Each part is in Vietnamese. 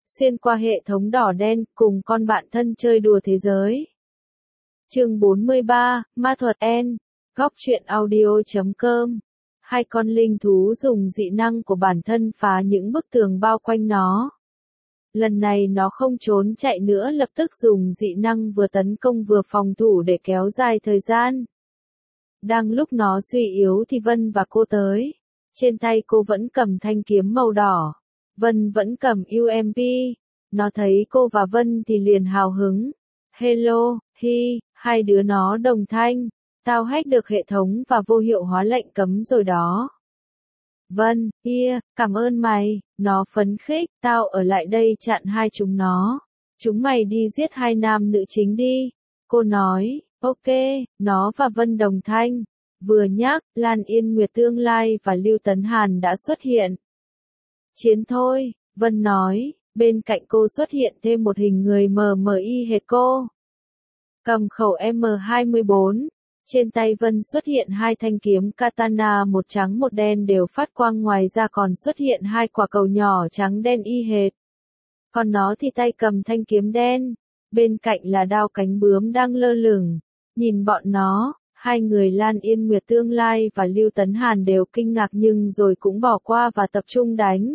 xuyên qua hệ thống đỏ đen, cùng con bạn thân chơi đùa thế giới. Chương 43, Ma thuật N, góc truyện audio.com. Hai con linh thú dùng dị năng của bản thân phá những bức tường bao quanh nó. Lần này nó không trốn chạy nữa, lập tức dùng dị năng vừa tấn công vừa phòng thủ để kéo dài thời gian. Đang lúc nó suy yếu thì Vân và cô tới. Trên tay cô vẫn cầm thanh kiếm màu đỏ. Vân vẫn cầm UMP. Nó thấy cô và Vân thì liền hào hứng. Hello, hi, hai đứa nó đồng thanh. Tao hack được hệ thống và vô hiệu hóa lệnh cấm rồi đó. Vân, cảm ơn mày, nó phấn khích, tao ở lại đây chặn hai chúng nó. Chúng mày đi giết hai nam nữ chính đi. Cô nói, ok, nó và Vân đồng thanh. Vừa nhắc, Lan Yên Nguyệt Tương Lai và Lưu Tấn Hàn đã xuất hiện. Chiến thôi, Vân nói, bên cạnh cô xuất hiện thêm một hình người MMI hệt cô. Cầm khẩu M24. Trên tay Vân xuất hiện hai thanh kiếm katana, một trắng một đen đều phát quang, ngoài ra còn xuất hiện hai quả cầu nhỏ trắng đen y hệt. Còn nó thì tay cầm thanh kiếm đen, bên cạnh là đao cánh bướm đang lơ lửng. Nhìn bọn nó, hai người Lan Yên Nguyệt Tương Lai và Lưu Tấn Hàn đều kinh ngạc nhưng rồi cũng bỏ qua và tập trung đánh.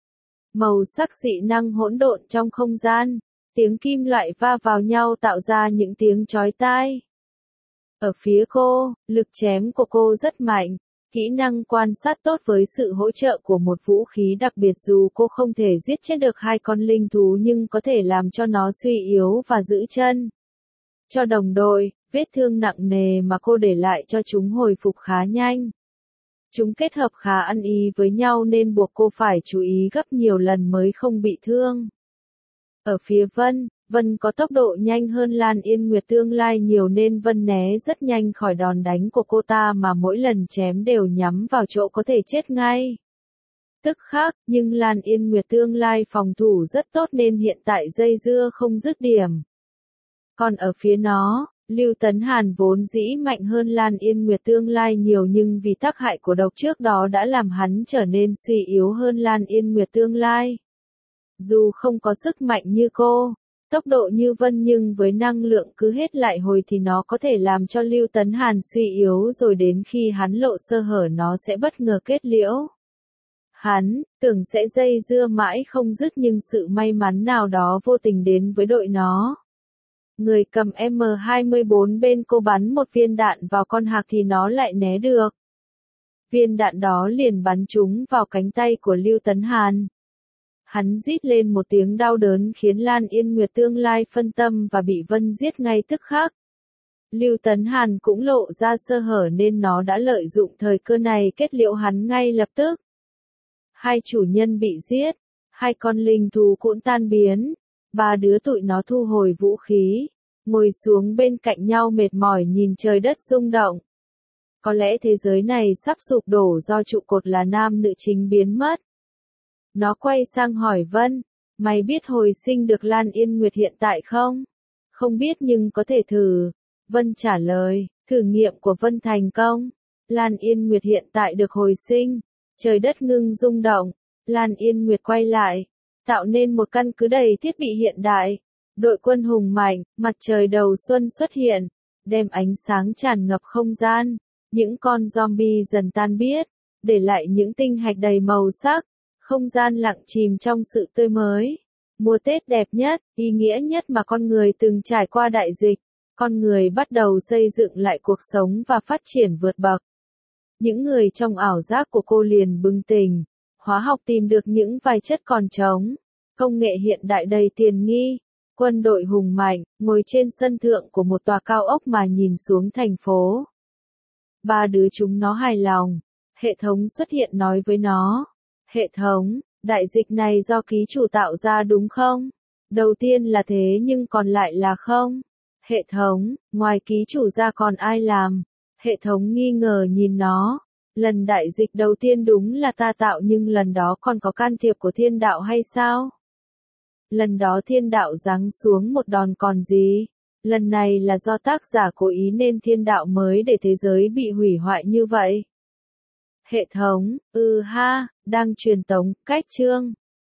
Màu sắc dị năng hỗn độn trong không gian, tiếng kim loại va vào nhau tạo ra những tiếng chói tai. Ở phía cô, lực chém của cô rất mạnh, kỹ năng quan sát tốt với sự hỗ trợ của một vũ khí đặc biệt. Dù cô không thể giết chết được hai con linh thú nhưng có thể làm cho nó suy yếu và giữ chân. Cho đồng đội, vết thương nặng nề mà cô để lại cho chúng hồi phục khá nhanh. Chúng kết hợp khá ăn ý với nhau nên buộc cô phải chú ý gấp nhiều lần mới không bị thương. Ở phía Vân có tốc độ nhanh hơn Lan Yên Nguyệt Tương Lai nhiều nên Vân né rất nhanh khỏi đòn đánh của cô ta, mà mỗi lần chém đều nhắm vào chỗ có thể chết ngay. Tức khắc, nhưng Lan Yên Nguyệt Tương Lai phòng thủ rất tốt nên hiện tại dây dưa không dứt điểm. Còn ở phía nó, Lưu Tấn Hàn vốn dĩ mạnh hơn Lan Yên Nguyệt Tương Lai nhiều nhưng vì tác hại của độc trước đó đã làm hắn trở nên suy yếu hơn Lan Yên Nguyệt Tương Lai. Dù không có sức mạnh như cô, tốc độ như Vân nhưng với năng lượng cứ hết lại hồi thì nó có thể làm cho Lưu Tấn Hàn suy yếu, rồi đến khi hắn lộ sơ hở nó sẽ bất ngờ kết liễu. Hắn tưởng sẽ dây dưa mãi không dứt nhưng sự may mắn nào đó vô tình đến với đội nó. Người cầm M24 bên cô bắn một viên đạn vào con hạc thì nó lại né được. Viên đạn đó liền bắn trúng vào cánh tay của Lưu Tấn Hàn. Hắn rít lên một tiếng đau đớn khiến Lan Yên Nguyệt Tương Lai phân tâm và bị Vân giết ngay tức khắc. Lưu Tấn Hàn cũng lộ ra sơ hở nên nó đã lợi dụng thời cơ này kết liễu hắn ngay lập tức. Hai chủ nhân bị giết, hai con linh thú cũng tan biến, ba đứa tụi nó thu hồi vũ khí, ngồi xuống bên cạnh nhau mệt mỏi nhìn trời đất rung động. Có lẽ thế giới này sắp sụp đổ do trụ cột là nam nữ chính biến mất. Nó quay sang hỏi Vân, mày biết hồi sinh được Lan Yên Nguyệt hiện tại không? Không biết nhưng có thể thử. Vân trả lời, thử nghiệm của Vân thành công. Lan Yên Nguyệt hiện tại được hồi sinh. Trời đất ngưng rung động. Lan Yên Nguyệt quay lại, tạo nên một căn cứ đầy thiết bị hiện đại. Đội quân hùng mạnh, mặt trời đầu xuân xuất hiện, đem ánh sáng tràn ngập không gian. Những con zombie dần tan biến, để lại những tinh hạch đầy màu sắc. Không gian lặng chìm trong sự tươi mới. Mùa Tết đẹp nhất, ý nghĩa nhất mà con người từng trải qua đại dịch. Con người bắt đầu xây dựng lại cuộc sống và phát triển vượt bậc. Những người trong ảo giác của cô liền bừng tỉnh. Hóa học tìm được những vài chất còn trống. Công nghệ hiện đại đầy tiền nghi. Quân đội hùng mạnh, ngồi trên sân thượng của một tòa cao ốc mà nhìn xuống thành phố. Ba đứa chúng nó hài lòng. Hệ thống xuất hiện nói với nó. Hệ thống, đại dịch này do ký chủ tạo ra đúng không? Đầu tiên là thế nhưng còn lại là không. Hệ thống, ngoài ký chủ ra còn ai làm? Hệ thống nghi ngờ nhìn nó. Lần đại dịch đầu tiên đúng là ta tạo nhưng lần đó còn có can thiệp của thiên đạo hay sao? Lần đó thiên đạo giáng xuống một đòn còn gì? Lần này là do tác giả cố ý nên thiên đạo mới để thế giới bị hủy hoại như vậy. Hệ thống, đang truyền tống, cách chương.